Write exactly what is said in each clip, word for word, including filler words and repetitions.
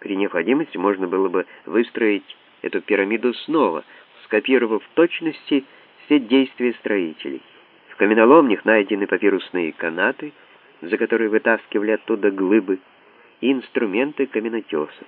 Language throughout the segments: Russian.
При необходимости можно было бы выстроить эту пирамиду снова, скопировав в точности все действия строителей. В каменоломнях найдены папирусные канаты, за которые вытаскивали оттуда глыбы, и инструменты каменотесов.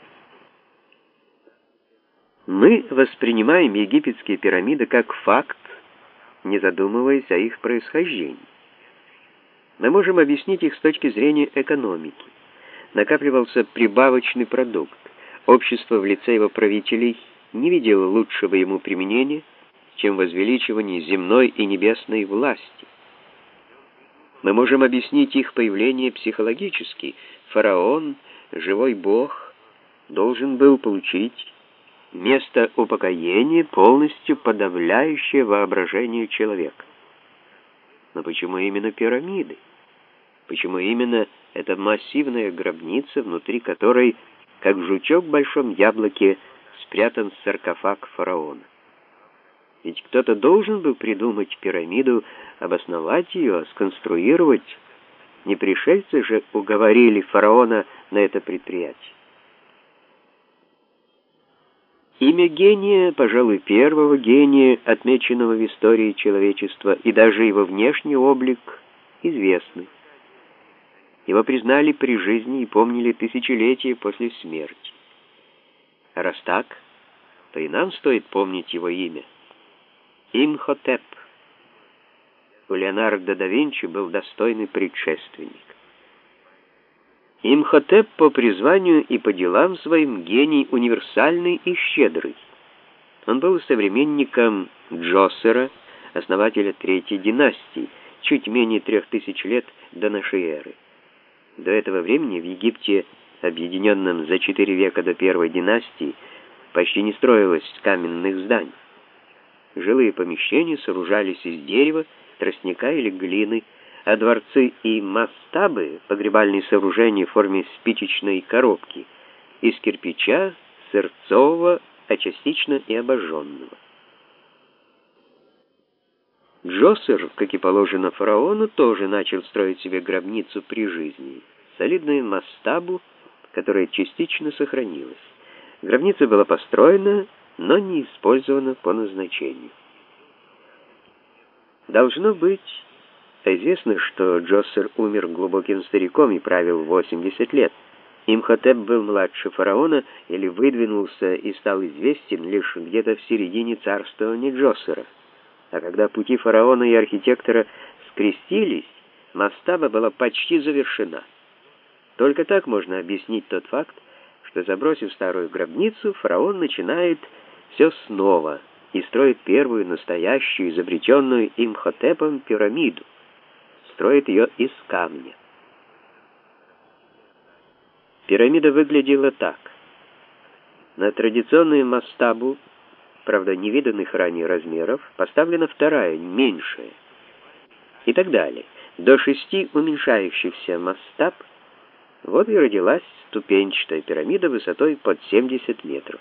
Мы воспринимаем египетские пирамиды как факт, не задумываясь о их происхождении. Мы можем объяснить их с точки зрения экономики. Накапливался прибавочный продукт. Общество в лице его правителей не видело лучшего ему применения, чем возвеличивание земной и небесной власти. Мы можем объяснить их появление психологически. Фараон, живой бог, должен был получить место упокоения, полностью подавляющее воображение человека. Но почему именно пирамиды? Почему именно эта массивная гробница, внутри которой, как жучок в большом яблоке, спрятан саркофаг фараона? Ведь кто-то должен был придумать пирамиду, обосновать ее, сконструировать. Не пришельцы же уговорили фараона на это предприятие. Имя гения, пожалуй, первого гения, отмеченного в истории человечества, и даже его внешний облик известны. Его признали при жизни и помнили тысячелетия после смерти. А раз так, то и нам стоит помнить его имя. Имхотеп. У Леонардо да Винчи был достойный предшественник. Имхотеп по призванию и по делам своим гений универсальный и щедрый. Он был современником Джосера, основателя Третьей династии, чуть менее трех тысяч лет до нашей эры. До этого времени в Египте, объединенном за четыре века до Первой династии, почти не строилось каменных зданий. Жилые помещения сооружались из дерева, тростника или глины, а дворцы и мастабы, погребальные сооружения в форме спичечной коробки, из кирпича, сырцового, а частично и обожженного. Джосер, как и положено фараону, тоже начал строить себе гробницу при жизни, солидную мастабу, которая частично сохранилась. Гробница была построена, но не использована по назначению. Должно быть, известно, что Джосер умер глубоким стариком и правил восемьдесят лет. Имхотеп был младше фараона или выдвинулся и стал известен лишь где-то в середине царствования Джосера. А когда пути фараона и архитектора скрестились, мастаба была почти завершена. Только так можно объяснить тот факт, что, забросив старую гробницу, фараон начинает все снова и строит первую настоящую, изобретенную Имхотепом пирамиду. Строит ее из камня. Пирамида выглядела так. На традиционную мастабу, правда, невиданных ранее размеров, поставлена вторая, меньшая. И так далее. До шести уменьшающихся мастаб, вот и родилась ступенчатая пирамида высотой под семьдесят метров.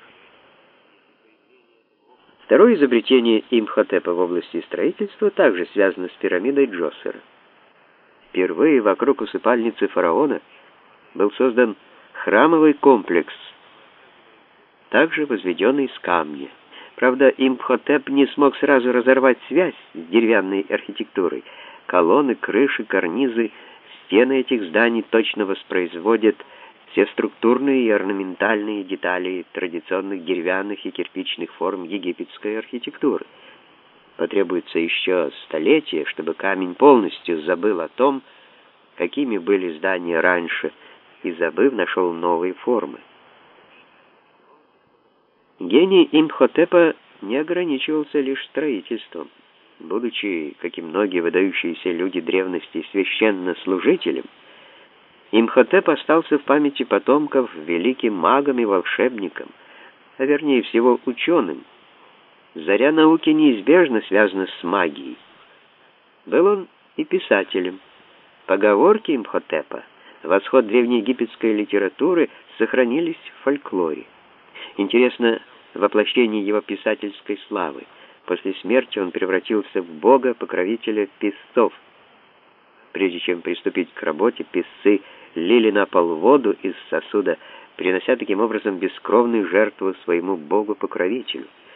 Второе изобретение Имхотепа в области строительства также связано с пирамидой Джосера. Впервые вокруг усыпальницы фараона был создан храмовый комплекс, также возведенный из камня. Правда, Имхотеп не смог сразу разорвать связь с деревянной архитектурой. Колонны, крыши, карнизы, стены этих зданий точно воспроизводят все структурные и орнаментальные детали традиционных деревянных и кирпичных форм египетской архитектуры. Потребуется еще столетие, чтобы камень полностью забыл о том, какими были здания раньше, и, забыв, нашел новые формы. Гений Имхотепа не ограничивался лишь строительством. Будучи, как и многие выдающиеся люди древности, священнослужителем, Имхотеп остался в памяти потомков великим магом и волшебником, а вернее всего ученым. Заря науки неизбежно связана с магией. Был он и писателем. Поговорки Имхотепа, восход древнеегипетской литературы, сохранились в фольклоре. Интересно воплощение его писательской славы. После смерти он превратился в бога-покровителя песцов. Прежде чем приступить к работе, песцы лили на пол воду из сосуда, принося таким образом бескровную жертву своему Богу-покровителю.